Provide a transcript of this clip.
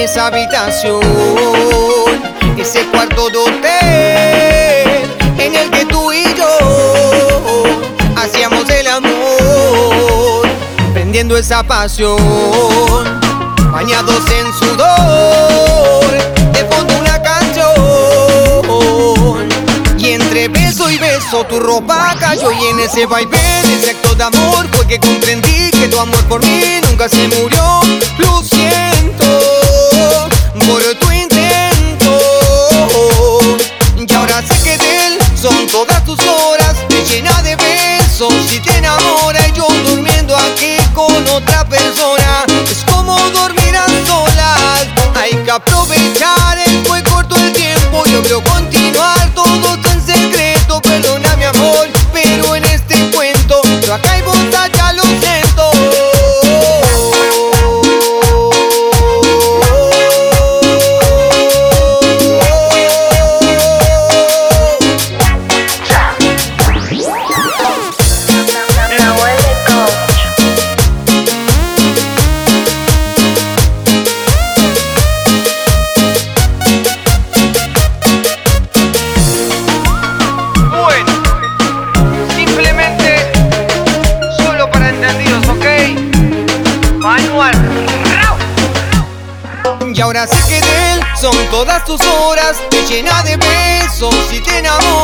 esa habitación, ese cuarto de hotel en el que tú y yo hacíamos el amor, prendiendo esa pasión, bañados en sudor, de fondo una canción, y entre beso y beso tu ropa cayó, y en ese vaivén, ese acto de amor fue que comprendí que tu amor por mí nunca se murió. Lo siento por tu intento, y ahora sé que de él son todas tus horas, te llena de besos y te enamora, y yo durmiendo aquí con otra persona. Es como dormir a solas, hay que aprovechar, fue corto el tiempo, yo quiero continuar todo tan secreto. Perdona mi amor, pero en este cuento yo acá y vos allá, lo siento. Y ahora sé que de él son todas tus horas, te llena de besos y te enamora.